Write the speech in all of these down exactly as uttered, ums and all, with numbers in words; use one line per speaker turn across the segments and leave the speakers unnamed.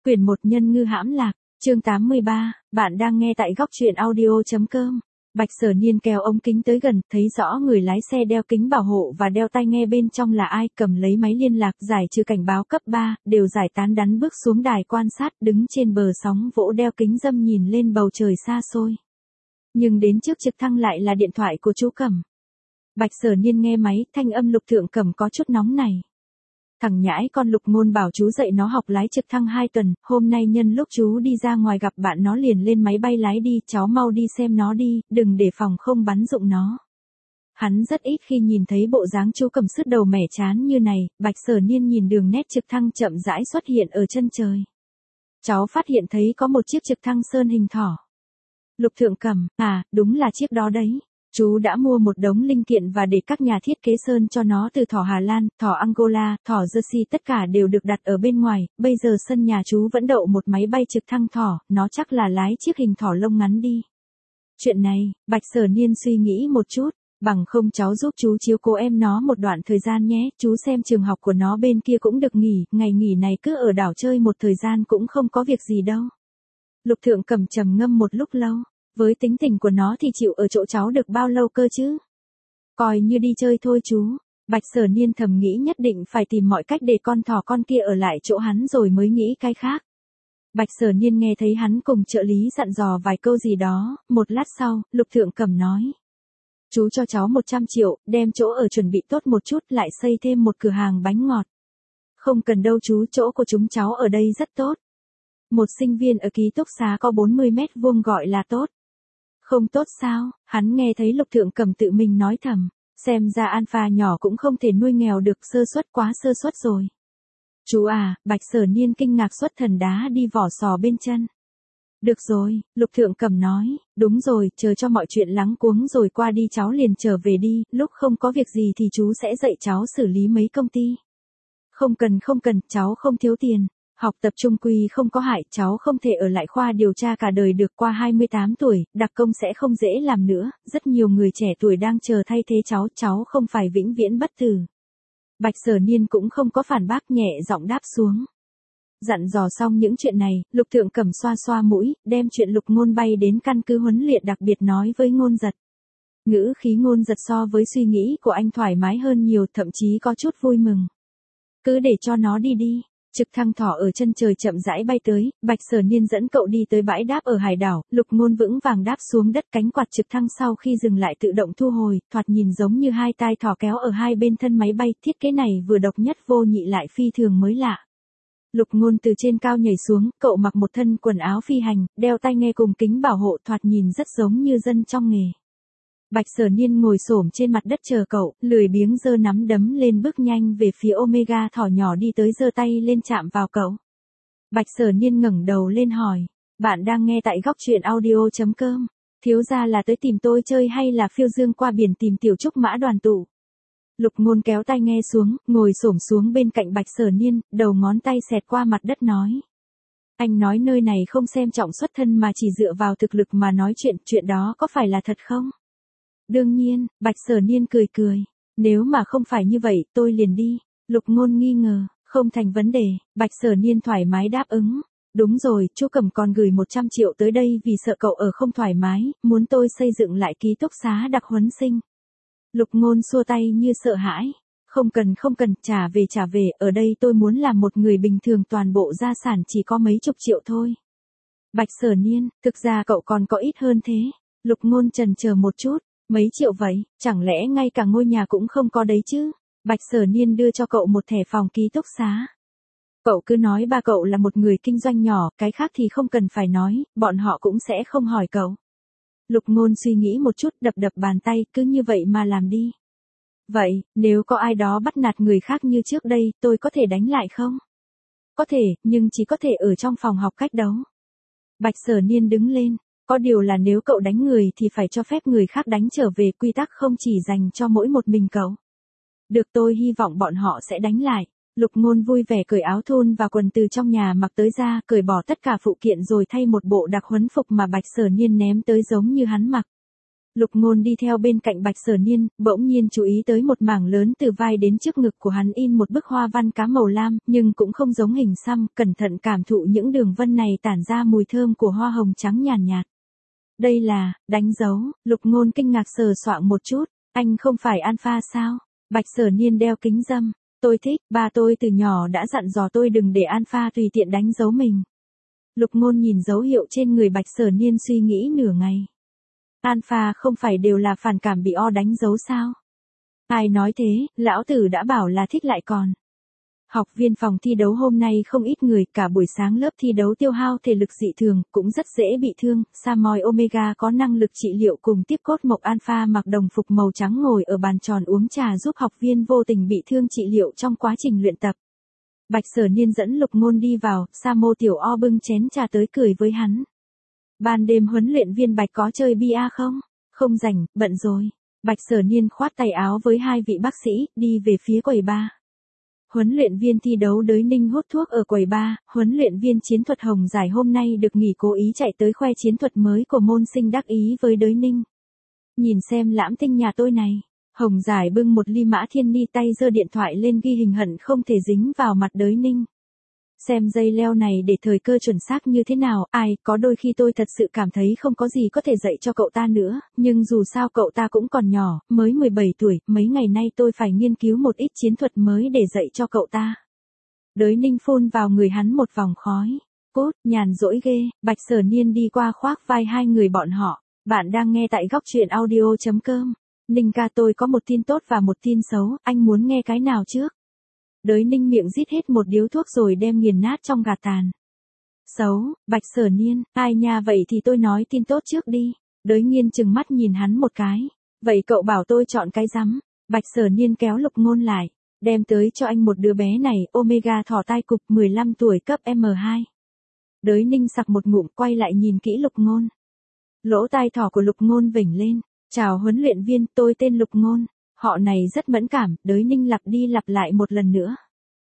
Quyển một Nhân ngư hãm lạc, chương tám mươi ba, bạn đang nghe tại góc truyện audio.com. Bạch Sở Niên kéo ống kính tới gần, thấy rõ người lái xe đeo kính bảo hộ và đeo tai nghe bên trong là ai, cầm lấy máy liên lạc giải trừ cảnh báo cấp ba, đều giải tán đắn bước xuống đài quan sát, đứng trên bờ sóng vỗ đeo kính dâm nhìn lên bầu trời xa xôi. Nhưng đến trước trực thăng lại là điện thoại của chú Cẩm. Bạch Sở Niên nghe máy, thanh âm Lục Thượng Cẩm có chút nóng này. Thằng nhãi con Lục Ngôn bảo chú dạy nó học lái trực thăng hai tuần, hôm nay nhân lúc chú đi ra ngoài gặp bạn nó liền lên máy bay lái đi, cháu mau đi xem nó đi, đừng để phòng không bắn dụng nó. Hắn rất ít khi nhìn thấy bộ dáng chú Cẩm sứt đầu mẻ chán như này. Bạch Sở Niên nhìn đường nét trực thăng chậm rãi xuất hiện ở chân trời. Cháu phát hiện thấy có một chiếc trực thăng sơn hình thỏ. Lục Thượng Cẩm, à, đúng là chiếc đó đấy. Chú đã mua một đống linh kiện và để các nhà thiết kế sơn cho nó từ thỏ Hà Lan, thỏ Angola, thỏ Jersey tất cả đều được đặt ở bên ngoài, bây giờ sân nhà chú vẫn đậu một máy bay trực thăng thỏ, nó chắc là lái chiếc hình thỏ lông ngắn đi. Chuyện này, Bạch Sở Niên suy nghĩ một chút, bằng không cháu giúp chú chiếu cố em nó một đoạn thời gian nhé, chú xem trường học của nó bên kia cũng được nghỉ, ngày nghỉ này cứ ở đảo chơi một thời gian cũng không có việc gì đâu. Lục Thượng Cẩm trầm ngâm một lúc lâu. Với tính tình của nó thì chịu ở chỗ cháu được bao lâu cơ chứ? Coi như đi chơi thôi chú. Bạch Sở Niên thầm nghĩ nhất định phải tìm mọi cách để con thỏ con kia ở lại chỗ hắn rồi mới nghĩ cái khác. Bạch Sở Niên nghe thấy hắn cùng trợ lý dặn dò vài câu gì đó, một lát sau, Lục Thượng Cẩm nói. Chú cho cháu một trăm triệu, đem chỗ ở chuẩn bị tốt một chút lại xây thêm một cửa hàng bánh ngọt. Không cần đâu chú, chỗ của chúng cháu ở đây rất tốt. Một sinh viên ở ký túc xá có bốn mươi mét vuông gọi là tốt. Không tốt sao? Hắn nghe thấy Lục Thượng Cẩm tự mình nói thầm, xem ra Alpha nhỏ cũng không thể nuôi nghèo được, sơ suất quá sơ suất rồi. Chú à, Bạch Sở Niên kinh ngạc xuất thần đá đi vỏ sò bên chân. Được rồi, Lục Thượng Cẩm nói, đúng rồi, chờ cho mọi chuyện lắng cuống rồi qua đi cháu liền trở về đi, lúc không có việc gì thì chú sẽ dạy cháu xử lý mấy công ty. Không cần không cần, cháu không thiếu tiền. Học tập trung quy không có hại, cháu không thể ở lại khoa điều tra cả đời được, qua hai mươi tám tuổi, đặc công sẽ không dễ làm nữa, rất nhiều người trẻ tuổi đang chờ thay thế cháu, cháu không phải vĩnh viễn bất tử. Bạch Sở Niên cũng không có phản bác, nhẹ giọng đáp xuống. Dặn dò xong những chuyện này, Lục Thượng Cẩm xoa xoa mũi, đem chuyện Lục Ngôn bay đến căn cứ huấn luyện đặc biệt nói với Ngôn Giật. Ngữ khí Ngôn Giật so với suy nghĩ của anh thoải mái hơn nhiều, thậm chí có chút vui mừng. Cứ để cho nó đi đi. Trực thăng thỏ ở chân trời chậm rãi bay tới, Bạch Sở Niên dẫn cậu đi tới bãi đáp ở hải đảo, Lục Ngôn vững vàng đáp xuống đất, cánh quạt trực thăng sau khi dừng lại tự động thu hồi, thoạt nhìn giống như hai tai thỏ kéo ở hai bên thân máy bay, thiết kế này vừa độc nhất vô nhị lại phi thường mới lạ. Lục Ngôn từ trên cao nhảy xuống, cậu mặc một thân quần áo phi hành, đeo tai nghe cùng kính bảo hộ, thoạt nhìn rất giống như dân trong nghề. Bạch Sở Niên ngồi xổm trên mặt đất chờ cậu, lười biếng giơ nắm đấm lên, bước nhanh về phía Omega thỏ nhỏ đi tới, giơ tay lên chạm vào cậu. Bạch Sở Niên ngẩng đầu lên hỏi, bạn đang nghe tại góc truyện audio.com, thiếu gia là tới tìm tôi chơi hay là phiêu dương qua biển tìm tiểu trúc mã đoàn tụ? Lục Ngôn kéo tai nghe xuống, ngồi xổm xuống bên cạnh Bạch Sở Niên, đầu ngón tay xẹt qua mặt đất nói. Anh nói nơi này không xem trọng xuất thân mà chỉ dựa vào thực lực mà nói chuyện, chuyện đó có phải là thật không? Đương nhiên, Bạch Sở Niên cười cười, nếu mà không phải như vậy, tôi liền đi. Lục Ngôn nghi ngờ, không thành vấn đề, Bạch Sở Niên thoải mái đáp ứng. Đúng rồi, chú Cẩm còn gửi một trăm triệu tới đây vì sợ cậu ở không thoải mái, muốn tôi xây dựng lại ký túc xá đặc huấn sinh. Lục Ngôn xua tay như sợ hãi. Không cần không cần, trả về trả về, ở đây tôi muốn làm một người bình thường, toàn bộ gia sản chỉ có mấy chục triệu thôi. Bạch Sở Niên, thực ra cậu còn có ít hơn thế. Lục Ngôn chần chờ một chút. Mấy triệu vậy, chẳng lẽ ngay cả ngôi nhà cũng không có đấy chứ? Bạch Sở Niên đưa cho cậu một thẻ phòng ký túc xá. Cậu cứ nói ba cậu là một người kinh doanh nhỏ, cái khác thì không cần phải nói, bọn họ cũng sẽ không hỏi cậu. Lục Ngôn suy nghĩ một chút, đập đập bàn tay, cứ như vậy mà làm đi. Vậy, nếu có ai đó bắt nạt người khác như trước đây, tôi có thể đánh lại không? Có thể, nhưng chỉ có thể ở trong phòng học cách đấu. Bạch Sở Niên đứng lên. Có điều là nếu cậu đánh người thì phải cho phép người khác đánh trở về, quy tắc không chỉ dành cho mỗi một mình cậu. Được, tôi hy vọng bọn họ sẽ đánh lại. Lục Ngôn vui vẻ cởi áo thun và quần từ trong nhà mặc tới ra, cởi bỏ tất cả phụ kiện rồi thay một bộ đặc huấn phục mà Bạch Sở Niên ném tới giống như hắn mặc. Lục Ngôn đi theo bên cạnh Bạch Sở Niên, bỗng nhiên chú ý tới một mảng lớn từ vai đến trước ngực của hắn in một bức hoa văn cá màu lam, nhưng cũng không giống hình xăm, cẩn thận cảm thụ những đường vân này tản ra mùi thơm của hoa hồng trắng nhàn nhạt, nhạt. Đây là, đánh dấu, Lục Ngôn kinh ngạc sờ soạng một chút, anh không phải alpha sao? Bạch Sở Niên đeo kính râm, tôi thích, ba tôi từ nhỏ đã dặn dò tôi đừng để alpha tùy tiện đánh dấu mình. Lục Ngôn nhìn dấu hiệu trên người Bạch Sở Niên suy nghĩ nửa ngày. Alpha không phải đều là phản cảm bị o đánh dấu sao? Ai nói thế, lão tử đã bảo là thích lại còn. Học viên phòng thi đấu hôm nay không ít người, cả buổi sáng lớp thi đấu tiêu hao thể lực dị thường, cũng rất dễ bị thương. Samoy Omega có năng lực trị liệu cùng tiếp cốt mộc alpha mặc đồng phục màu trắng ngồi ở bàn tròn uống trà giúp học viên vô tình bị thương trị liệu trong quá trình luyện tập. Bạch Sở Niên dẫn Lục Ngôn đi vào, Samo tiểu o bưng chén trà tới cười với hắn. Ban đêm huấn luyện viên Bạch có chơi bia không? Không rảnh, bận rồi. Bạch Sở Niên khoát tay áo với hai vị bác sĩ, đi về phía quầy bar. Huấn luyện viên thi đấu Đới Ninh hút thuốc ở quầy bar, huấn luyện viên chiến thuật Hồng Giải hôm nay được nghỉ cố ý chạy tới khoe chiến thuật mới của môn sinh đắc ý với Đới Ninh. Nhìn xem lãm tinh nhà tôi này. Hồng Giải bưng một ly Mã Thiên Ni, tay giơ điện thoại lên ghi hình hận không thể dính vào mặt Đới Ninh. Xem dây leo này để thời cơ chuẩn xác như thế nào, ai, có đôi khi tôi thật sự cảm thấy không có gì có thể dạy cho cậu ta nữa, nhưng dù sao cậu ta cũng còn nhỏ, mới mười bảy tuổi, mấy ngày nay tôi phải nghiên cứu một ít chiến thuật mới để dạy cho cậu ta. Đới Ninh phun vào người hắn một vòng khói. Cút, nhàn rỗi ghê. Bạch Sở Niên đi qua khoác vai hai người bọn họ. Bạn đang nghe tại góc truyện audio chấm com. Ninh ca, tôi có một tin tốt và một tin xấu, anh muốn nghe cái nào trước? Đới Ninh miệng rít hết một điếu thuốc rồi đem nghiền nát trong gạt tàn. Xấu, Bạch Sở Niên, ai nha, vậy thì tôi nói tin tốt trước đi. Đới Nghiên trừng mắt nhìn hắn một cái. Vậy cậu bảo tôi chọn cái rắm? Bạch Sở Niên kéo Lục Ngôn lại. Đem tới cho anh một đứa bé này, Omega thỏ tai cụp mười lăm tuổi cấp M hai. Đới Ninh sặc một ngụm, quay lại nhìn kỹ Lục Ngôn. Lỗ tai thỏ của Lục Ngôn vểnh lên. Chào huấn luyện viên, tôi tên Lục Ngôn. Họ này rất mẫn cảm, Đới Ninh lặp đi lặp lại một lần nữa.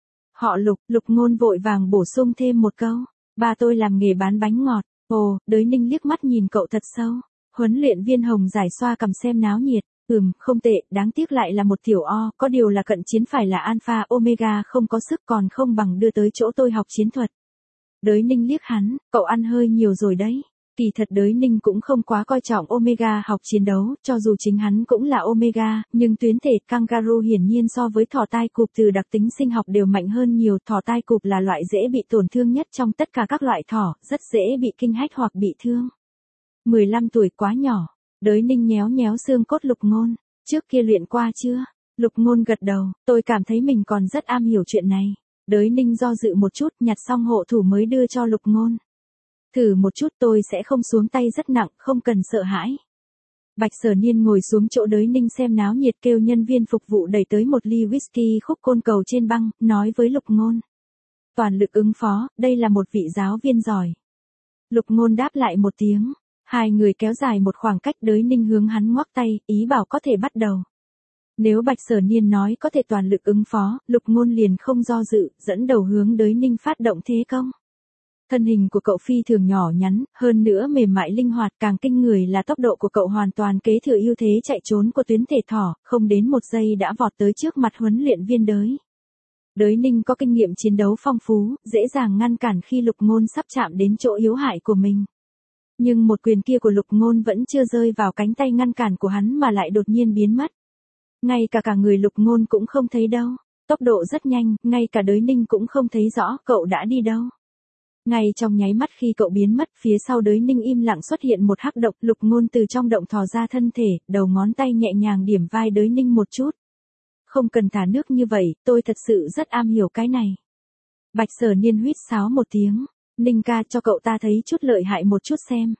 Họ Lục, Lục Ngôn vội vàng bổ sung thêm một câu. Ba tôi làm nghề bán bánh ngọt. Ồ, Đới Ninh liếc mắt nhìn cậu thật sâu. Huấn luyện viên Hồng Giải xoa cầm xem náo nhiệt. Ừm, không tệ, đáng tiếc lại là một tiểu o, có điều là cận chiến phải là alpha omega không có sức còn không bằng đưa tới chỗ tôi học chiến thuật. Đới Ninh liếc hắn, cậu ăn hơi nhiều rồi đấy. Kỳ thật Đới Ninh cũng không quá coi trọng Omega học chiến đấu, cho dù chính hắn cũng là Omega, nhưng tuyến thể kangaroo hiển nhiên so với thỏ tai cụp từ đặc tính sinh học đều mạnh hơn nhiều. Thỏ tai cụp là loại dễ bị tổn thương nhất trong tất cả các loại thỏ, rất dễ bị kinh hách hoặc bị thương. mười lăm tuổi quá nhỏ. Đới Ninh nhéo nhéo xương cốt Lục Ngôn. Trước kia luyện qua chưa? Lục Ngôn gật đầu, tôi cảm thấy mình còn rất am hiểu chuyện này. Đới Ninh do dự một chút, nhặt xong hộ thủ mới đưa cho Lục Ngôn. Thử một chút, tôi sẽ không xuống tay rất nặng, không cần sợ hãi. Bạch Sở Niên ngồi xuống chỗ Đới Ninh xem náo nhiệt, kêu nhân viên phục vụ đẩy tới một ly whisky khúc côn cầu trên băng, nói với Lục Ngôn. Toàn lực ứng phó, đây là một vị giáo viên giỏi. Lục Ngôn đáp lại một tiếng. Hai người kéo dài một khoảng cách, Đới Ninh hướng hắn ngoắc tay, ý bảo có thể bắt đầu. Nếu Bạch Sở Niên nói có thể toàn lực ứng phó, Lục Ngôn liền không do dự, dẫn đầu hướng Đới Ninh phát động thế công. Thân hình của cậu phi thường nhỏ nhắn, hơn nữa mềm mại linh hoạt, càng kinh người là tốc độ của cậu hoàn toàn kế thừa ưu thế chạy trốn của tuyến thể thỏ, không đến một giây đã vọt tới trước mặt huấn luyện viên Đới. Đới Ninh có kinh nghiệm chiến đấu phong phú, dễ dàng ngăn cản khi Lục Ngôn sắp chạm đến chỗ yếu hại của mình. Nhưng một quyền kia của Lục Ngôn vẫn chưa rơi vào cánh tay ngăn cản của hắn mà lại đột nhiên biến mất. Ngay cả cả người Lục Ngôn cũng không thấy đâu. Tốc độ rất nhanh, ngay cả Đới Ninh cũng không thấy rõ cậu đã đi đâu. Ngay trong nháy mắt khi cậu biến mất, phía sau Đới Ninh im lặng xuất hiện một hắc động. Lục Ngôn từ trong động thò ra thân thể, đầu ngón tay nhẹ nhàng điểm vai Đới Ninh một chút. Không cần thả nước như vậy, tôi thật sự rất am hiểu cái này. Bạch Sở Niên huýt sáo một tiếng. Ninh ca, cho cậu ta thấy chút lợi hại một chút xem.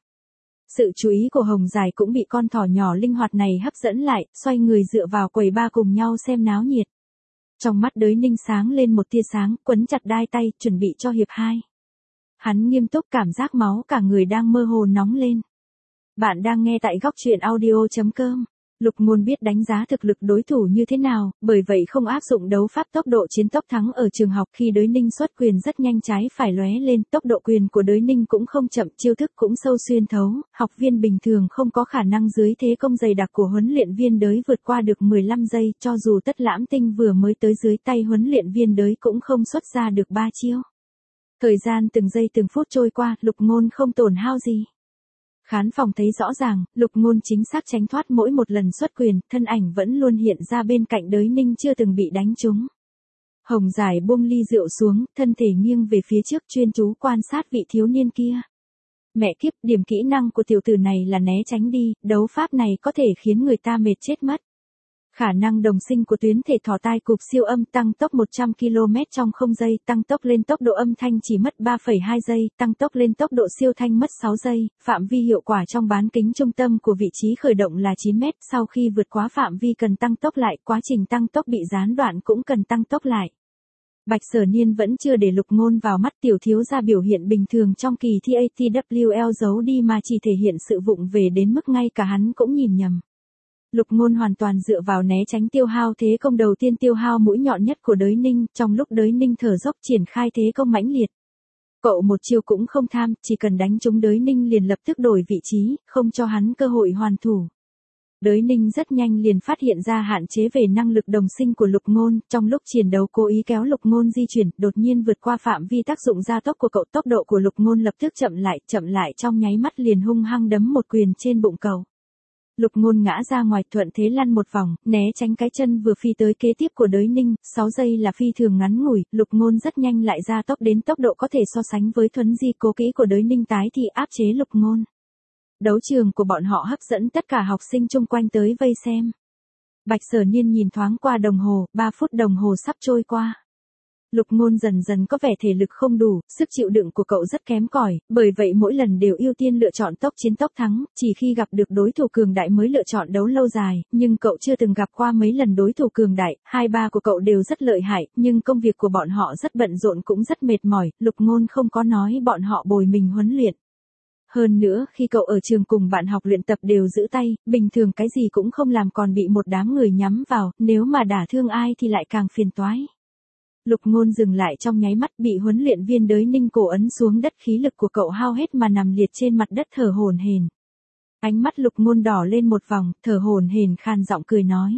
Sự chú ý của Hồng Giải cũng bị con thỏ nhỏ linh hoạt này hấp dẫn lại, xoay người dựa vào quầy bar cùng nhau xem náo nhiệt. Trong mắt Đới Ninh sáng lên một tia sáng, quấn chặt đai tay, chuẩn bị cho hiệp hai. Hắn nghiêm túc, cảm giác máu cả người đang mơ hồ nóng lên. Bạn đang nghe tại góc truyện audio chấm com. Lục Ngôn biết đánh giá thực lực đối thủ như thế nào, bởi vậy không áp dụng đấu pháp tốc độ chiến tốc thắng ở trường học. Khi Đới Ninh xuất quyền rất nhanh trái phải lóe lên, tốc độ quyền của Đới Ninh cũng không chậm, chiêu thức cũng sâu xuyên thấu, học viên bình thường không có khả năng dưới thế công dày đặc của huấn luyện viên Đới vượt qua được mười lăm giây, cho dù Tất Lãm Tinh vừa mới tới dưới tay huấn luyện viên Đới cũng không xuất ra được ba chiêu. Thời gian từng giây từng phút trôi qua, Lục Ngôn không tổn hao gì. Khán phòng thấy rõ ràng, Lục Ngôn chính xác tránh thoát mỗi một lần xuất quyền, thân ảnh vẫn luôn hiện ra bên cạnh Đới Ninh chưa từng bị đánh trúng. Hồng Giải buông ly rượu xuống, thân thể nghiêng về phía trước chuyên chú quan sát vị thiếu niên kia. Mẹ kiếp, điểm kỹ năng của tiểu tử này là né tránh đi, đấu pháp này có thể khiến người ta mệt chết mất. Khả năng đồng sinh của tuyến thể thỏ tai cụp siêu âm tăng tốc một trăm ki lô mét trong không giây, tăng tốc lên tốc độ âm thanh chỉ mất ba phẩy hai giây, tăng tốc lên tốc độ siêu thanh mất sáu giây, phạm vi hiệu quả trong bán kính trung tâm của vị trí khởi động là chín mét, sau khi vượt quá phạm vi cần tăng tốc lại, quá trình tăng tốc bị gián đoạn cũng cần tăng tốc lại. Bạch Sở Niên vẫn chưa để Lục Ngôn vào mắt, tiểu thiếu gia biểu hiện bình thường trong kỳ thi a tê vê lờ giấu đi mà chỉ thể hiện sự vụng về đến mức ngay cả hắn cũng nhìn nhầm. Lục Ngôn hoàn toàn dựa vào né tránh tiêu hao thế công đầu tiên, tiêu hao mũi nhọn nhất của Đới Ninh, trong lúc Đới Ninh thở dốc triển khai thế công mãnh liệt. Cậu một chiêu cũng không tham, chỉ cần đánh trúng Đới Ninh liền lập tức đổi vị trí, không cho hắn cơ hội hoàn thủ. Đới Ninh rất nhanh liền phát hiện ra hạn chế về năng lực đồng sinh của Lục Ngôn, trong lúc chiến đấu cố ý kéo Lục Ngôn di chuyển, đột nhiên vượt qua phạm vi tác dụng gia tốc của cậu, tốc độ của Lục Ngôn lập tức chậm lại, chậm lại trong nháy mắt liền hung hăng đấm một quyền trên bụng cậu. Lục Ngôn ngã ra ngoài, thuận thế lăn một vòng, né tránh cái chân vừa phi tới kế tiếp của Đới Ninh, sáu giây là phi thường ngắn ngủi, Lục Ngôn rất nhanh lại ra tốc đến tốc độ có thể so sánh với thuấn di cố kỹ của Đới Ninh tái thì áp chế Lục Ngôn. Đấu trường của bọn họ hấp dẫn tất cả học sinh chung quanh tới vây xem. Bạch Sở Niên nhìn thoáng qua đồng hồ, ba phút đồng hồ sắp trôi qua. Lục Ngôn dần dần có vẻ thể lực không đủ, sức chịu đựng của cậu rất kém cỏi, bởi vậy mỗi lần đều ưu tiên lựa chọn tốc chiến tốc thắng, chỉ khi gặp được đối thủ cường đại mới lựa chọn đấu lâu dài, nhưng cậu chưa từng gặp qua mấy lần đối thủ cường đại, hai ba của cậu đều rất lợi hại, nhưng công việc của bọn họ rất bận rộn cũng rất mệt mỏi, Lục Ngôn không có nói bọn họ bồi mình huấn luyện. Hơn nữa, khi cậu ở trường cùng bạn học luyện tập đều giữ tay, bình thường cái gì cũng không làm còn bị một đám người nhắm vào, nếu mà đả thương ai thì lại càng phiền toái. Lục Ngôn dừng lại trong nháy mắt, bị huấn luyện viên Đới Ninh cổ ấn xuống đất, khí lực của cậu hao hết mà nằm liệt trên mặt đất thở hổn hển. Ánh mắt Lục Ngôn đỏ lên một vòng, thở hổn hển khan giọng cười nói: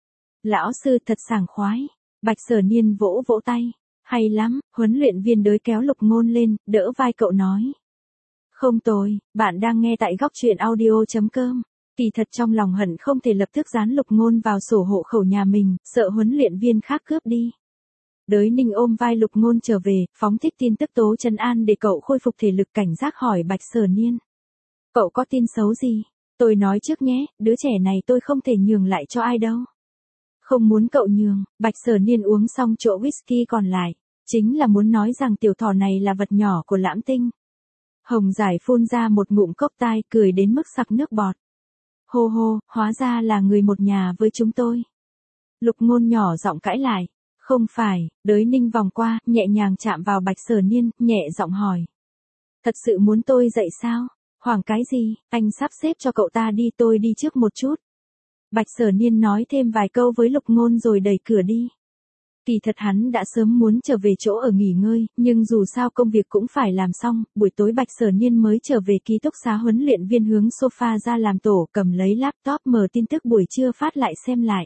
"Lão sư thật sảng khoái." Bạch Sở Niên vỗ vỗ tay: "Hay lắm." Huấn luyện viên Đới kéo Lục Ngôn lên, đỡ vai cậu nói: "Không tồi, bạn đang nghe tại góc truyện audio chấm com." Kỳ thật trong lòng hận không thể lập tức dán Lục Ngôn vào sổ hộ khẩu nhà mình, sợ huấn luyện viên khác cướp đi. Đới Ninh ôm vai Lục Ngôn trở về, phóng thích tin tức tố trấn an để cậu khôi phục thể lực, cảnh giác hỏi Bạch Sở Niên: "Cậu có tin xấu gì? Tôi nói trước nhé, đứa trẻ này tôi không thể nhường lại cho ai đâu." "Không muốn cậu nhường." Bạch Sở Niên uống xong chỗ whisky còn lại, chính là muốn nói rằng tiểu thỏ này là vật nhỏ của Lãm Tinh. Hồng Giải phun ra một ngụm cốc tai, cười đến mức sặc nước bọt. "Hô hô, hóa ra là người một nhà với chúng tôi." Lục Ngôn nhỏ giọng cãi lại: "Không phải." Đới Ninh vòng qua, nhẹ nhàng chạm vào Bạch Sở Niên, nhẹ giọng hỏi: "Thật sự muốn tôi dậy sao?" "Hoảng cái gì, anh sắp xếp cho cậu ta đi, tôi đi trước một chút." Bạch Sở Niên nói thêm vài câu với Lục Ngôn rồi đẩy cửa đi. Kỳ thật hắn đã sớm muốn trở về chỗ ở nghỉ ngơi, nhưng dù sao công việc cũng phải làm xong, buổi tối Bạch Sở Niên mới trở về ký túc xá, huấn luyện viên hướng sofa ra làm tổ, cầm lấy laptop mở tin tức buổi trưa phát lại xem lại.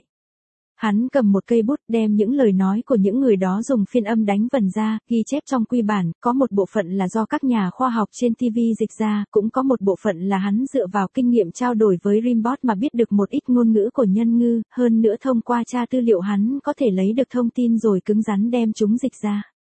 Hắn cầm một cây bút, đem những lời nói của những người đó dùng phiên âm đánh vần ra, ghi chép trong quy bản, có một bộ phận là do các nhà khoa học trên ti vi dịch ra, cũng có một bộ phận là hắn dựa vào kinh nghiệm trao đổi với Rimbot mà biết được một ít ngôn ngữ của nhân ngư, hơn nữa thông qua tra tư liệu hắn có thể lấy được thông tin rồi cứng rắn đem chúng dịch ra.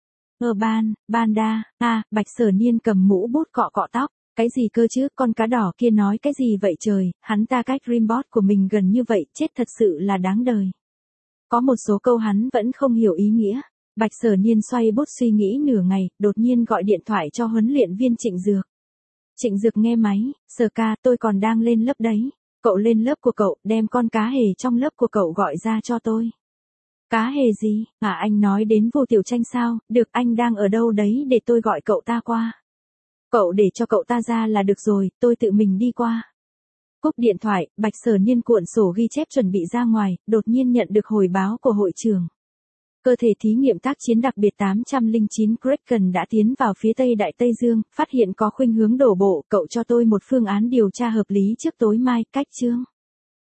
Urban, Banda, a, Bạch Sở Niên cầm mũ bút cọ cọ tóc. Cái gì cơ chứ, con cá đỏ kia nói cái gì vậy trời, hắn ta cách Rimbot của mình gần như vậy, chết thật sự là đáng đời. Có một số câu hắn vẫn không hiểu ý nghĩa. Bạch Sở Niên xoay bút suy nghĩ nửa ngày, đột nhiên gọi điện thoại cho huấn luyện viên Trịnh Dược. Trịnh Dược nghe máy: "Sở ca, tôi còn đang lên lớp đấy. Cậu lên lớp của cậu, đem con cá hề trong lớp của cậu gọi ra cho tôi." "Cá hề gì? À, anh nói đến Vô Tiểu Tranh sao? Được, anh đang ở đâu đấy để tôi gọi cậu ta qua." "Cậu để cho cậu ta ra là được rồi, tôi tự mình đi qua." Cúp điện thoại, Bạch Sở Niên cuộn sổ ghi chép chuẩn bị ra ngoài, đột nhiên nhận được hồi báo của hội trường. Cơ thể thí nghiệm tác chiến đặc biệt tám không chín Kraken đã tiến vào phía tây Đại Tây Dương, phát hiện có khuynh hướng đổ bộ, cậu cho tôi một phương án điều tra hợp lý trước tối mai, cách chương.